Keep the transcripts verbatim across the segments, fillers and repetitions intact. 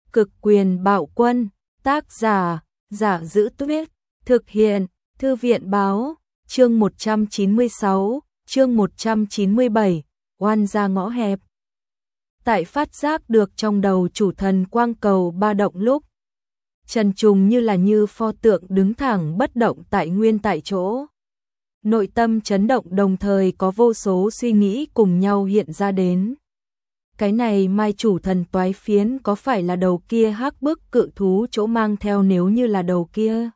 Cực quyền bạo quân, tác giả, Giả Giữ Tuyết, thực hiện, Thư viện báo, chương một trăm chín mươi sáu, chương một trăm chín mươi bảy, oan ra ngõ hẹp. Tại phát giác được trong đầu chủ thần quang cầu ba động lúc, Trần Trùng như là như pho tượng đứng thẳng bất động tại nguyên tại chỗ. Nội tâm chấn động đồng thời có vô số suy nghĩ cùng nhau hiện ra đến. Cái này mai chủ thần toái phiến có phải là đầu kia hắc bức cự thú chỗ mang theo, nếu như là đầu kia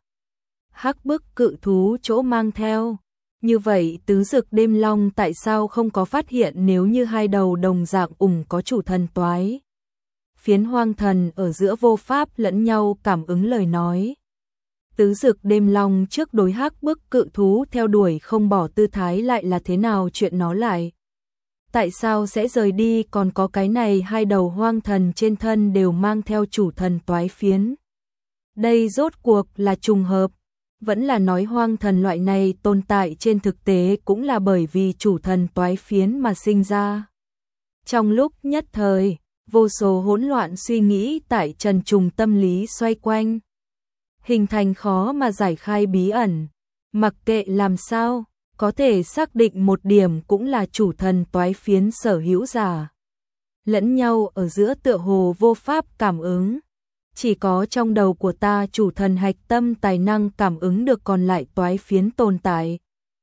hắc bức cự thú chỗ mang theo. Như vậy tứ dực đêm long tại sao không có phát hiện nếu như hai đầu đồng dạng ủng có chủ thần toái phiến hoang thần ở giữa vô pháp lẫn nhau cảm ứng lời nói. Tứ dực đêm long trước đối hắc bức cự thú theo đuổi không bỏ tư thái lại là thế nào chuyện nó lại? Tại sao sẽ rời đi, còn có cái này hai đầu hoang thần trên thân đều mang theo chủ thần toái phiến? Đây rốt cuộc là trùng hợp, vẫn là nói hoang thần loại này tồn tại trên thực tế cũng là bởi vì chủ thần toái phiến mà sinh ra. Trong lúc nhất thời, vô số hỗn loạn suy nghĩ tại Trần Trùng tâm lý xoay quanh, hình thành khó mà giải khai bí ẩn. Mặc kệ làm sao, có thể xác định một điểm cũng là chủ thần toái phiến sở hữu giả lẫn nhau ở giữa tựa hồ vô pháp cảm ứng. Chỉ có trong đầu của ta chủ thần hạch tâm tài năng cảm ứng được còn lại toái phiến tồn tại.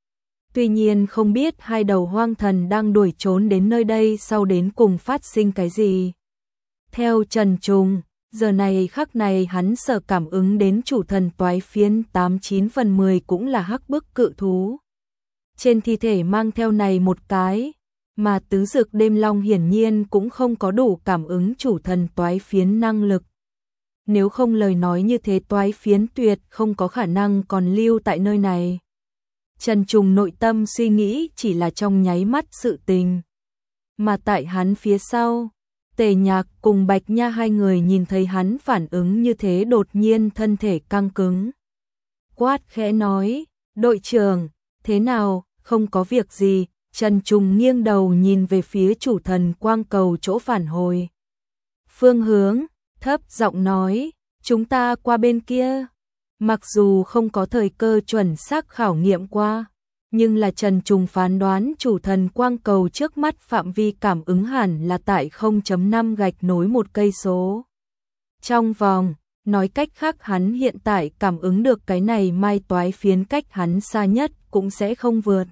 Tuy nhiên không biết hai đầu hoang thần đang đuổi trốn đến nơi đây sau đến cùng phát sinh cái gì. Theo Trần Trùng, giờ này khắc này hắn sở cảm ứng đến chủ thần toái phiến tám chín phần mười cũng là hắc bức cự thú. Trên thi thể mang theo này một cái, mà tứ dực đêm long hiển nhiên cũng không có đủ cảm ứng chủ thần toái phiến năng lực. Nếu không lời nói như thế toái phiến tuyệt không có khả năng còn lưu tại nơi này. Trần Trùng nội tâm suy nghĩ chỉ là trong nháy mắt sự tình. Mà tại hắn phía sau, Tề Nhạc cùng Bạch Nha hai người nhìn thấy hắn phản ứng như thế đột nhiên thân thể căng cứng. Quát khẽ nói, đội trưởng, thế nào, không có việc gì. Trần Trùng nghiêng đầu nhìn về phía chủ thần quang cầu chỗ phản hồi phương hướng, thấp giọng nói, chúng ta qua bên kia. Mặc dù không có thời cơ chuẩn xác khảo nghiệm qua, nhưng là Trần Trùng phán đoán chủ thần quang cầu trước mắt phạm vi cảm ứng hẳn là tại không phẩy năm gạch nối một cây số trong vòng. Nói cách khác hắn hiện tại cảm ứng được cái này mai toái phiến cách hắn xa nhất cũng sẽ không vượt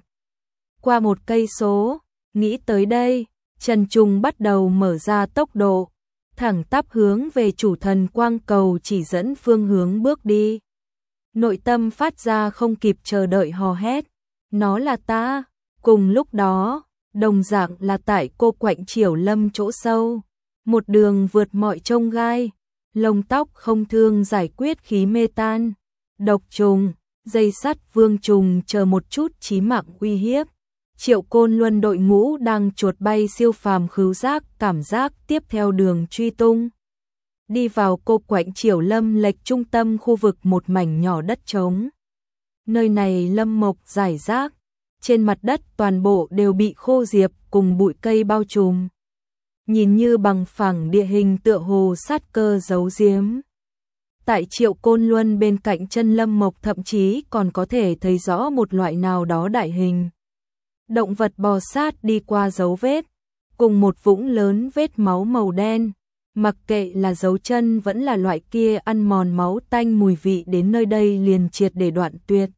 qua một cây số. Nghĩ tới đây, Trần Trùng bắt đầu mở ra tốc độ, thẳng tắp hướng về chủ thần quang cầu chỉ dẫn phương hướng bước đi. Nội tâm phát ra không kịp chờ đợi hò hét, nó là ta. Cùng lúc đó, đồng dạng là tại cô quạnh Triểu Lâm chỗ sâu, một đường vượt mọi chông gai, lông tóc không thương giải quyết khí mê tan, độc trùng, dây sắt vương trùng chờ một chút chí mạng uy hiếp. Triệu Côn Luân đội ngũ đang chuột bay siêu phàm khứu giác cảm giác tiếp theo đường truy tung. Đi vào cô quạnh Triểu Lâm lệch trung tâm khu vực một mảnh nhỏ đất trống. Nơi này lâm mộc rải rác, trên mặt đất toàn bộ đều bị khô diệp cùng bụi cây bao trùm. Nhìn như bằng phẳng địa hình tựa hồ sát cơ giấu giếm. Tại Triệu Côn Luân bên cạnh chân lâm mộc thậm chí còn có thể thấy rõ một loại nào đó đại hình động vật bò sát đi qua dấu vết, cùng một vũng lớn vết máu màu đen. Mặc kệ là dấu chân vẫn là loại kia ăn mòn máu tanh mùi vị đến nơi đây liền triệt để đoạn tuyệt.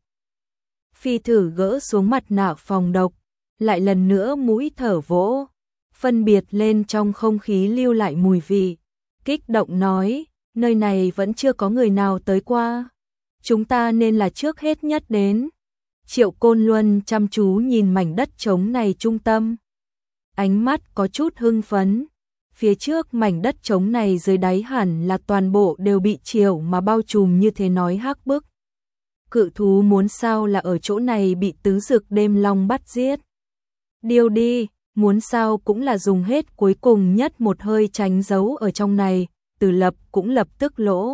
Phi thử gỡ xuống mặt nạ phòng độc, lại lần nữa mũi thở vỗ, phân biệt lên trong không khí lưu lại mùi vị. Kích động nói, nơi này vẫn chưa có người nào tới qua. Chúng ta nên là trước hết nhất đến. Triệu Côn Luân chăm chú nhìn mảnh đất trống này trung tâm. Ánh mắt có chút hưng phấn. Phía trước mảnh đất trống này dưới đáy hẳn là toàn bộ đều bị chiều mà bao trùm như thế nói hắc bức. Cự thú muốn sao là ở chỗ này bị tứ dực đêm long bắt giết. Điều đi, muốn sao cũng là dùng hết cuối cùng nhất một hơi tránh giấu ở trong này. Từ Lập cũng lập tức lỗ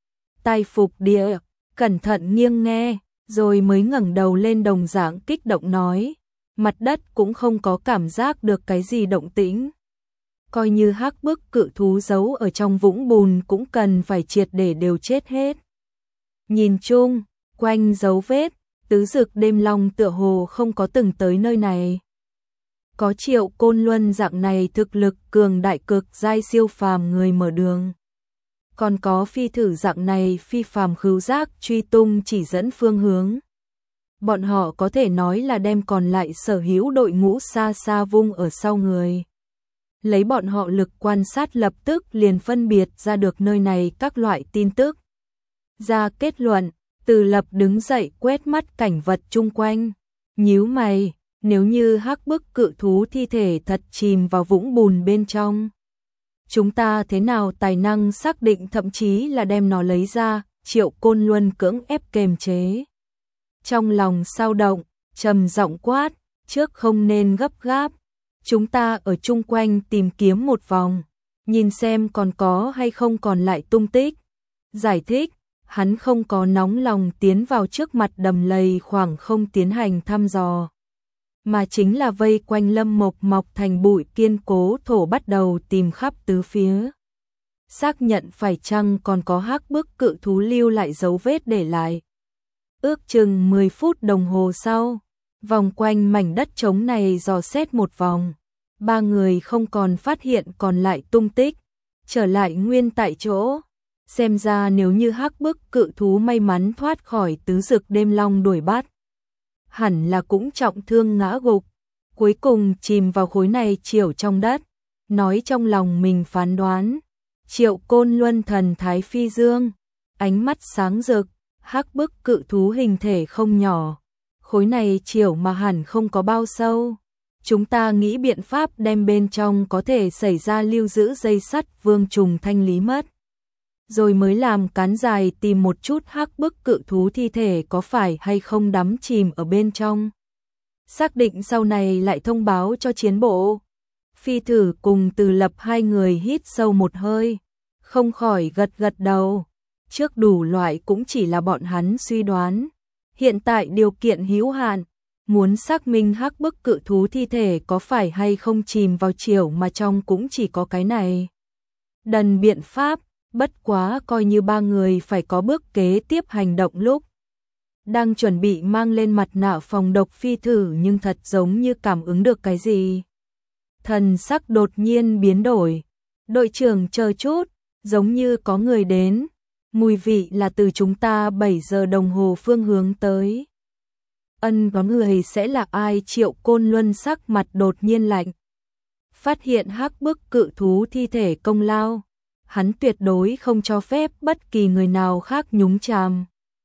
tai phục địa, cẩn thận nghiêng nghe, rồi mới ngẩng đầu lên đồng dạng kích động nói, mặt đất cũng không có cảm giác được cái gì động tĩnh. coi như hắc bức cự thú giấu ở trong vũng bùn cũng cần phải triệt để đều chết hết. Nhìn chung, quanh dấu vết, tứ dực đêm long tựa hồ không có từng tới nơi này. Có Triệu Côn Luân dạng này thực lực cường đại cực giai siêu phàm người mở đường. Còn có phi thử dạng này phi phàm khứu giác truy tung chỉ dẫn phương hướng. Bọn họ có thể nói là đem còn lại sở hữu đội ngũ xa xa vung ở sau người. Lấy bọn họ lực quan sát lập tức liền phân biệt ra được nơi này các loại tin tức. Ra kết luận, Từ Lập đứng dậy quét mắt cảnh vật chung quanh, nhíu mày, nếu như hắc bức cự thú thi thể thật chìm vào vũng bùn bên trong. Chúng ta thế nào tài năng xác định thậm chí là đem nó lấy ra, Triệu Côn Luân cưỡng ép kềm chế. Trong lòng sao động, trầm giọng quát, trước không nên gấp gáp. Chúng ta ở chung quanh tìm kiếm một vòng, nhìn xem còn có hay không còn lại tung tích. Giải thích, hắn không có nóng lòng tiến vào trước mặt đầm lầy khoảng không tiến hành thăm dò, mà chính là vây quanh lâm mộc mọc thành bụi kiên cố thổ bắt đầu tìm khắp tứ phía. Xác nhận phải chăng còn có hắc bức cự thú lưu lại dấu vết để lại. Ước chừng mười phút đồng hồ sau, vòng quanh mảnh đất trống này dò xét một vòng. Ba người không còn phát hiện còn lại tung tích, trở lại nguyên tại chỗ. Xem ra nếu như hắc bức cự thú may mắn thoát khỏi tứ dực đêm long đuổi bắt, hẳn là cũng trọng thương ngã gục, cuối cùng chìm vào khối này chiều trong đất. Nói trong lòng mình phán đoán, Triệu Côn Luân thần thái phi dương, ánh mắt sáng rực, hắc bức cự thú hình thể không nhỏ, khối này chiều mà hẳn không có bao sâu. Chúng ta nghĩ biện pháp đem bên trong có thể xảy ra lưu giữ dây sắt vương trùng thanh lý mất, rồi mới làm cán dài tìm một chút hắc bức cự thú thi thể có phải hay không đắm chìm ở bên trong. Xác định sau này lại thông báo cho chiến bộ. Phi thử cùng Từ Lập hai người hít sâu một hơi, không khỏi gật gật đầu. Trước đủ loại cũng chỉ là bọn hắn suy đoán. Hiện tại điều kiện hữu hạn, muốn xác minh hắc bức cự thú thi thể có phải hay không chìm vào chiều mà trong cũng chỉ có cái này. Đần biện pháp, bất quá coi như ba người phải có bước kế tiếp hành động lúc. Đang chuẩn bị mang lên mặt nạ phòng độc phi thử nhưng thật giống như cảm ứng được cái gì. Thần sắc đột nhiên biến đổi. Đội trưởng chờ chút, giống như có người đến. Mùi vị là từ chúng ta bảy giờ đồng hồ phương hướng tới. Ân có người sẽ là ai? Triệu Côn Luân sắc mặt đột nhiên lạnh. Phát hiện hắc bức cự thú thi thể công lao, hắn tuyệt đối không cho phép bất kỳ người nào khác nhúng chàm.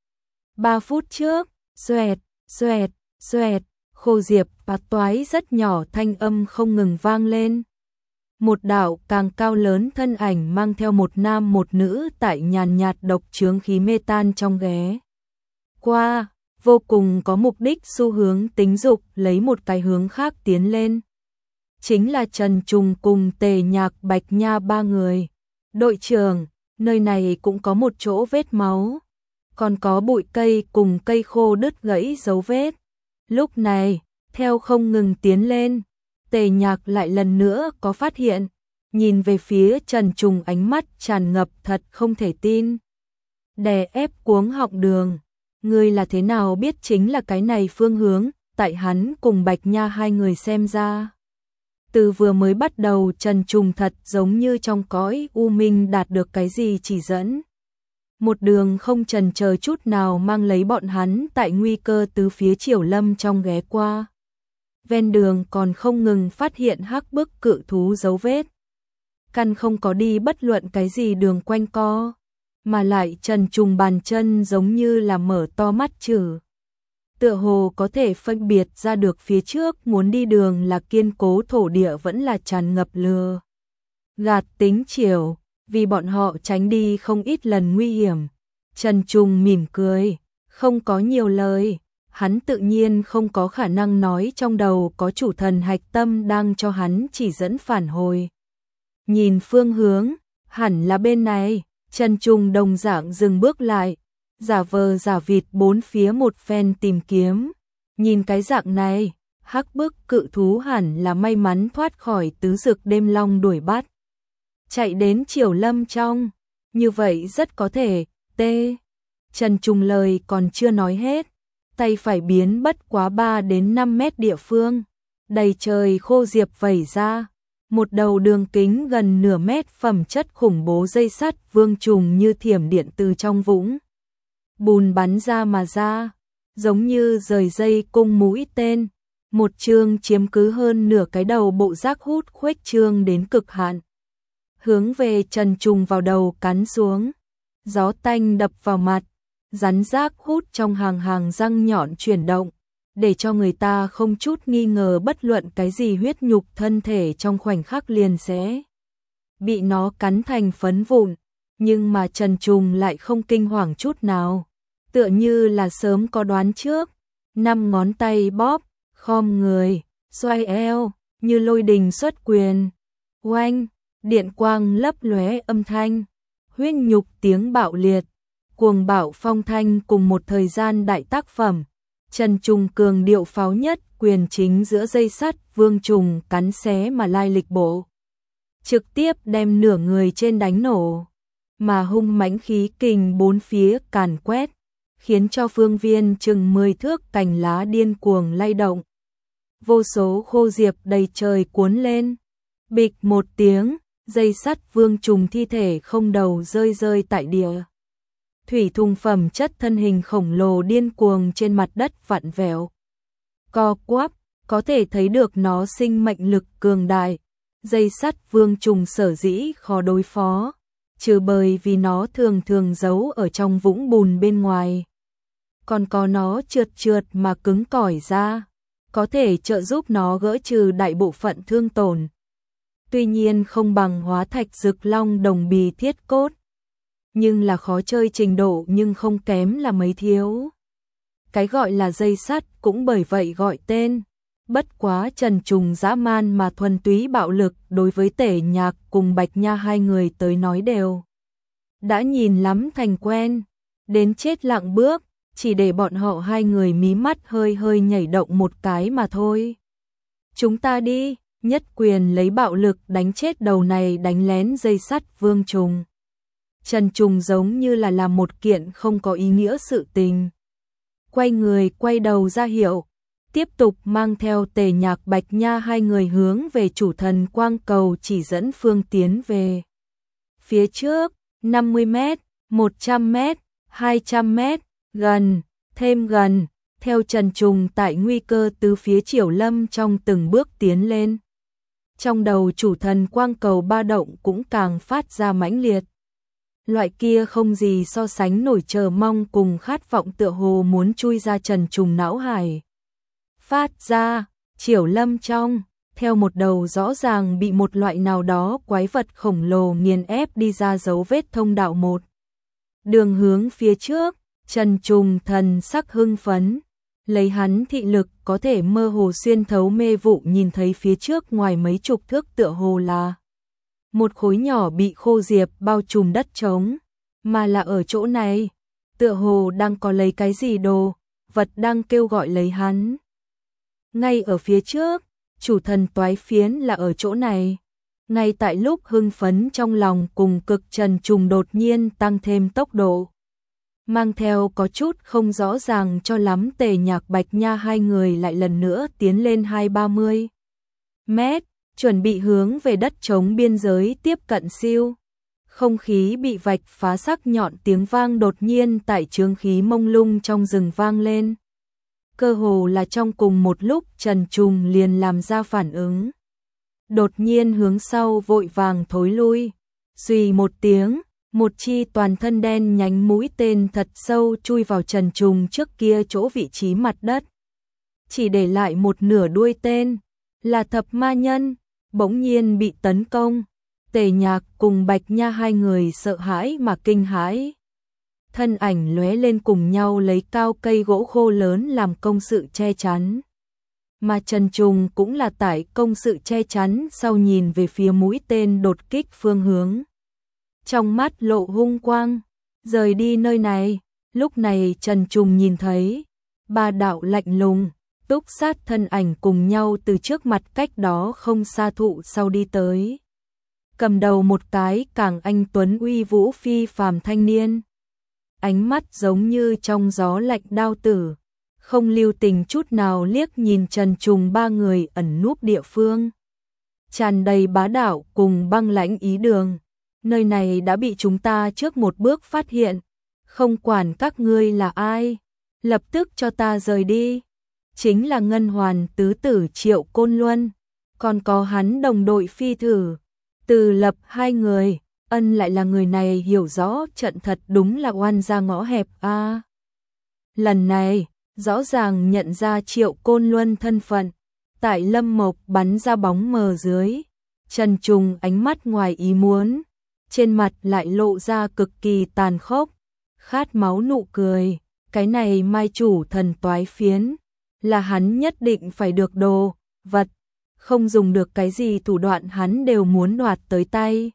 Ba phút trước, xoẹt, xoẹt, xoẹt, khô diệp và toái rất nhỏ thanh âm không ngừng vang lên. Một đạo càng cao lớn thân ảnh mang theo một nam một nữ tại nhàn nhạt độc chướng khí mê tan trong ghé qua, vô cùng có mục đích xu hướng tính dục lấy một cái hướng khác tiến lên. Chính là Trần Trùng cùng Tề Nhạc Bạch Nha ba người. Đội trưởng, nơi này cũng có một chỗ vết máu, còn có bụi cây cùng cây khô đứt gãy dấu vết. Lúc này, theo không ngừng tiến lên, Tề Nhạc lại lần nữa có phát hiện, nhìn về phía Trần Trùng ánh mắt tràn ngập thật không thể tin. Đè ép cuống họng đường, ngươi là thế nào biết chính là cái này phương hướng? Tại hắn cùng Bạch Nha hai người xem ra, từ vừa mới bắt đầu Trần Trùng thật giống như trong cõi u minh đạt được cái gì chỉ dẫn. Một đường không chần chờ chút nào mang lấy bọn hắn tại nguy cơ từ phía Triều Lâm trong ghé qua. Ven đường còn không ngừng phát hiện hắc bức cự thú dấu vết. Căn không có đi bất luận cái gì đường quanh co, mà lại Trần Trùng bàn chân giống như là mở to mắt chử. Tựa hồ có thể phân biệt ra được phía trước muốn đi đường là kiên cố thổ địa vẫn là tràn ngập lừa gạt tính chiều, vì bọn họ tránh đi không ít lần nguy hiểm. Trần Trùng mỉm cười, không có nhiều lời, hắn tự nhiên không có khả năng nói trong đầu có chủ thần hạch tâm đang cho hắn chỉ dẫn phản hồi. Nhìn phương hướng, hẳn là bên này. Trần Trùng đồng dạng dừng bước lại, giả vờ giả vịt bốn phía một phen tìm kiếm. Nhìn cái dạng này, Hắc bức cự thú hẳn là may mắn thoát khỏi tứ dực đêm long đuổi bắt. Chạy đến Triều Lâm trong, như vậy rất có thể, T. Trần Trùng lời còn chưa nói hết, tay phải biến bất quá ba đến năm mét địa phương, đầy trời khô diệp vẩy ra, một đầu đường kính gần nửa mét phẩm chất khủng bố dây sắt vương trùng như thiểm điện từ trong vũng bùn bắn ra mà ra, giống như rời dây cung mũi tên, một chương chiếm cứ hơn nửa cái đầu bộ rác hút khuếch trương đến cực hạn. Hướng về Trần Trùng vào đầu cắn xuống, gió tanh đập vào mặt, rắn rác hút trong hàng hàng răng nhọn chuyển động, để cho người ta không chút nghi ngờ bất luận cái gì huyết nhục thân thể trong khoảnh khắc liền sẽ bị nó cắn thành phấn vụn, nhưng mà Trần Trùng lại không kinh hoàng chút nào, tựa như là sớm có đoán trước, năm ngón tay bóp, khom người, xoay eo, như lôi đình xuất quyền, oanh, điện quang lấp lóe âm thanh, huyết nhục tiếng bạo liệt, cuồng bạo phong thanh cùng một thời gian đại tác phẩm. Trần Trùng cường điệu pháo nhất, quyền chính giữa dây sắt, vương trùng cắn xé mà lai lịch bộ, trực tiếp đem nửa người trên đánh nổ, mà hung mãnh khí kình bốn phía càn quét, khiến cho phương viên chừng mười thước cành lá điên cuồng lay động. Vô số khô diệp đầy trời cuốn lên, bịch một tiếng, dây sắt vương trùng thi thể không đầu rơi rơi tại địa. Thủy thùng phẩm chất thân hình khổng lồ điên cuồng trên mặt đất vặn vẹo, co quắp, có thể thấy được nó sinh mệnh lực cường đại. Dây sắt vương trùng sở dĩ khó đối phó, trừ bởi vì nó thường thường giấu ở trong vũng bùn bên ngoài, còn có nó trượt trượt mà cứng cỏi ra, có thể trợ giúp nó gỡ trừ đại bộ phận thương tổn. Tuy nhiên không bằng hóa thạch rực long đồng bì thiết cốt, nhưng là khó chơi trình độ nhưng không kém là mấy thiếu. Cái gọi là dây sắt cũng bởi vậy gọi tên, bất quá Trần Trùng dã man mà thuần túy bạo lực đối với Tể Nhạc cùng Bạch Nha hai người tới nói đều đã nhìn lắm thành quen, đến chết lặng bước, chỉ để bọn họ hai người mí mắt hơi hơi nhảy động một cái mà thôi. Chúng ta đi, nhất quyền lấy bạo lực đánh chết đầu này đánh lén dây sắt vương trùng. Trần Trùng giống như là làm một kiện không có ý nghĩa sự tình. Quay người quay đầu ra hiệu, tiếp tục mang theo Tề Nhạc Bạch Nha hai người hướng về chủ thần quang cầu chỉ dẫn phương tiến về. Phía trước, năm mươi mét, một trăm mét, hai trăm mét, gần, thêm gần, theo Trần Trùng tại nguy cơ từ phía Triều Lâm trong từng bước tiến lên. Trong đầu chủ thần quang cầu ba động cũng càng phát ra mãnh liệt. Loại kia không gì so sánh nổi chờ mong cùng khát vọng tựa hồ muốn chui ra Trần Trùng não hải. Phát ra, Triều Lâm trong, theo một đầu rõ ràng bị một loại nào đó quái vật khổng lồ nghiền ép đi ra dấu vết thông đạo một. Đường hướng phía trước, Trần Trùng thần sắc hưng phấn, lấy hắn thị lực có thể mơ hồ xuyên thấu mê vụ nhìn thấy phía trước ngoài mấy chục thước tựa hồ là một khối nhỏ bị khô diệp bao trùm đất trống, mà là ở chỗ này, tựa hồ đang có lấy cái gì đồ, vật đang kêu gọi lấy hắn. Ngay ở phía trước, chủ thần toái phiến là ở chỗ này. Ngay tại lúc hưng phấn trong lòng cùng cực Trần Trùng đột nhiên tăng thêm tốc độ. Mang theo có chút không rõ ràng cho lắm Tề Nhạc Bạch Nha hai người lại lần nữa tiến lên hai ba mươi mét, chuẩn bị hướng về đất trống biên giới tiếp cận siêu. Không khí bị vạch phá sắc nhọn tiếng vang đột nhiên tại chướng khí mông lung trong rừng vang lên. Cơ hồ là trong cùng một lúc Trần Trùng liền làm ra phản ứng. Đột nhiên hướng sau vội vàng thối lui. Xùy một tiếng, một chi toàn thân đen nhánh mũi tên thật sâu chui vào Trần Trùng trước kia chỗ vị trí mặt đất. Chỉ để lại một nửa đuôi tên, là thập ma nhân, bỗng nhiên bị tấn công. Tề Nhạc cùng Bạch Nha hai người sợ hãi mà kinh hãi. Thân ảnh lóe lên cùng nhau lấy cao cây gỗ khô lớn làm công sự che chắn. Mà Trần Trùng cũng là tại công sự che chắn sau nhìn về phía mũi tên đột kích phương hướng. Trong mắt lộ hung quang, rời đi nơi này, lúc này Trần Trùng nhìn thấy ba đạo lạnh lùng, túc sát thân ảnh cùng nhau từ trước mặt cách đó không xa thụ sau đi tới. Cầm đầu một cái càng anh tuấn uy vũ phi phàm thanh niên. Ánh mắt giống như trong gió lạnh đao tử, không lưu tình chút nào liếc nhìn Trần Trùng ba người ẩn núp địa phương. Tràn đầy bá đạo cùng băng lãnh ý đường. Nơi này đã bị chúng ta trước một bước phát hiện. Không quản các ngươi là ai, lập tức cho ta rời đi. Chính là Ngân Hoàn tứ tử Triệu Côn Luân, còn có hắn đồng đội phi thử. Từ Lập hai người, ân lại là người này hiểu rõ trận thật đúng là oan ra ngõ hẹp a. À, lần này, rõ ràng nhận ra Triệu Côn Luân thân phận, tại Lâm Mộc bắn ra bóng mờ dưới. Trần Trùng ánh mắt ngoài ý muốn, trên mặt lại lộ ra cực kỳ tàn khốc, khát máu nụ cười. Cái này mai chủ thần toái phiến, là hắn nhất định phải được đồ, vật, không dùng được cái gì thủ đoạn hắn đều muốn đoạt tới tay.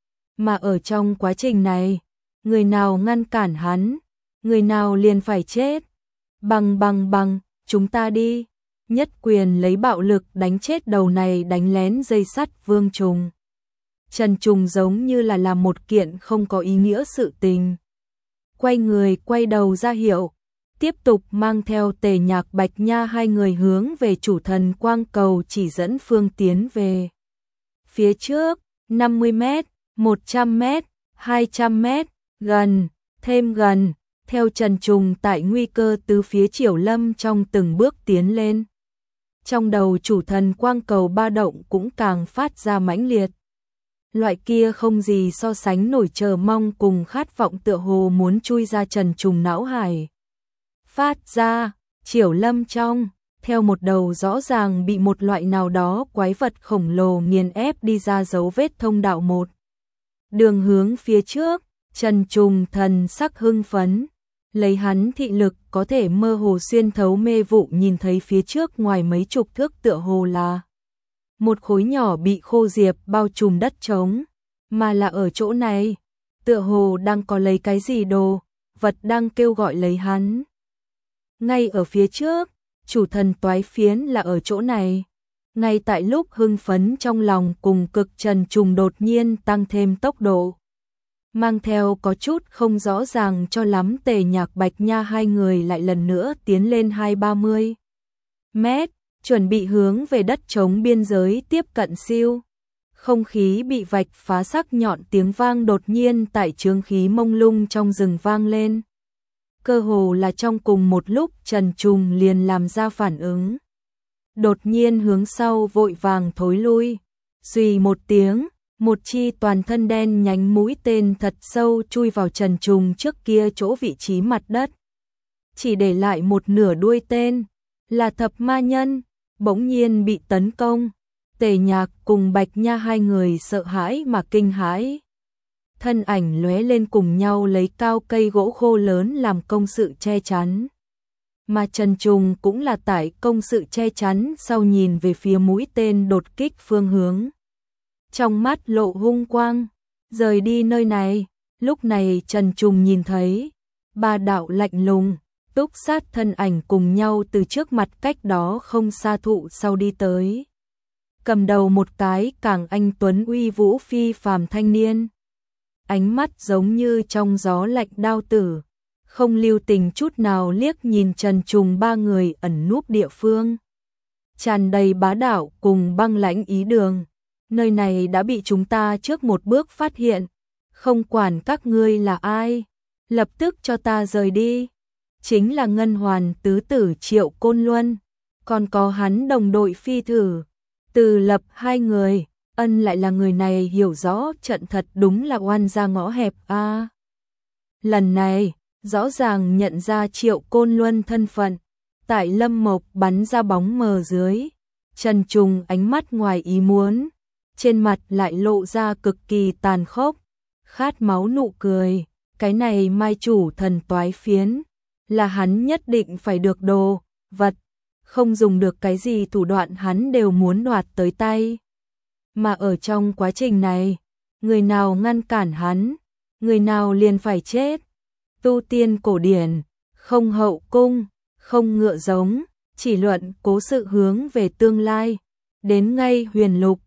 Mà ở trong quá trình này, người nào ngăn cản hắn, người nào liền phải chết. Bằng bằng bằng, chúng ta đi. Nhất quyền lấy bạo lực đánh chết đầu này đánh lén dây sắt Vương Trùng. Trần Trùng giống như là làm một kiện không có ý nghĩa sự tình. Quay người quay đầu ra hiệu, tiếp tục mang theo Tề Nhạc Bạch Nha hai người hướng về chủ thần quang cầu chỉ dẫn phương tiến về. Phía trước, năm mươi mét, một trăm mét, hai trăm mét, gần, thêm gần, theo Trần Trùng tại nguy cơ từ phía Triều Lâm trong từng bước tiến lên. Trong đầu chủ thần quang cầu ba động cũng càng phát ra mãnh liệt. Loại kia không gì so sánh nổi chờ mong cùng khát vọng tựa hồ muốn chui ra Trần Trùng não hải. Phát ra, Triều Lâm trong, theo một đầu rõ ràng bị một loại nào đó quái vật khổng lồ nghiền ép đi ra dấu vết thông đạo một. Đường hướng phía trước, Trần Trùng thần sắc hưng phấn, lấy hắn thị lực có thể mơ hồ xuyên thấu mê vụ nhìn thấy phía trước ngoài mấy chục thước tựa hồ là một khối nhỏ bị khô diệp bao trùm đất trống, mà là ở chỗ này, tựa hồ đang có lấy cái gì đồ, vật đang kêu gọi lấy hắn. Ngay ở phía trước, chủ thần toái phiến là ở chỗ này. Ngay tại lúc hưng phấn trong lòng cùng cực Trần Trùng đột nhiên tăng thêm tốc độ. Mang theo có chút không rõ ràng cho lắm Tề Nhạc Bạch Nha hai người lại lần nữa tiến lên hai ba mươi mét, chuẩn bị hướng về đất trống biên giới tiếp cận siêu. Không khí bị vạch phá sắc nhọn tiếng vang đột nhiên tại chướng khí mông lung trong rừng vang lên. Cơ hồ là trong cùng một lúc Trần Trùng liền làm ra phản ứng. Đột nhiên hướng sau vội vàng thối lui. Xùy một tiếng, một chi toàn thân đen nhánh mũi tên thật sâu chui vào Trần Trùng trước kia chỗ vị trí mặt đất. Chỉ để lại một nửa đuôi tên, là thập ma nhân, bỗng nhiên bị tấn công. Tề Nhạc cùng Bạch Nha hai người sợ hãi mà kinh hãi. Thân ảnh lóe lên cùng nhau lấy cao cây gỗ khô lớn làm công sự che chắn. Mà Trần Trùng cũng là tại công sự che chắn sau nhìn về phía mũi tên đột kích phương hướng. Trong mắt lộ hung quang, rời đi nơi này. Lúc này Trần Trùng nhìn thấy ba đạo lạnh lùng, túc sát thân ảnh cùng nhau từ trước mặt cách đó không xa thụ sau đi tới. Cầm đầu một cái càng anh tuấn uy vũ phi phàm thanh niên. Ánh mắt giống như trong gió lạnh đao tử, không lưu tình chút nào liếc nhìn Trần Trùng ba người ẩn núp địa phương. Tràn đầy bá đạo cùng băng lãnh ý đường. Nơi này đã bị chúng ta trước một bước phát hiện. Không quản các ngươi là ai, lập tức cho ta rời đi. Chính là Ngân Hoàn tứ tử Triệu Côn Luân, còn có hắn đồng đội phi thử. Từ Lập hai người, ân lại là người này hiểu rõ trận thật đúng là oan ra ngõ hẹp a. À, lần này, rõ ràng nhận ra Triệu Côn Luân thân phận, tại Lâm Mộc bắn ra bóng mờ dưới. Trần Trùng ánh mắt ngoài ý muốn, trên mặt lại lộ ra cực kỳ tàn khốc, khát máu nụ cười. Cái này mai chủ thần toái phiến, là hắn nhất định phải được đồ, vật, không dùng được cái gì thủ đoạn hắn đều muốn đoạt tới tay. Mà ở trong quá trình này, người nào ngăn cản hắn, người nào liền phải chết. Tu tiên cổ điển, không hậu cung, không ngựa giống, chỉ luận cố sự hướng về tương lai. Đến ngay huyền lục,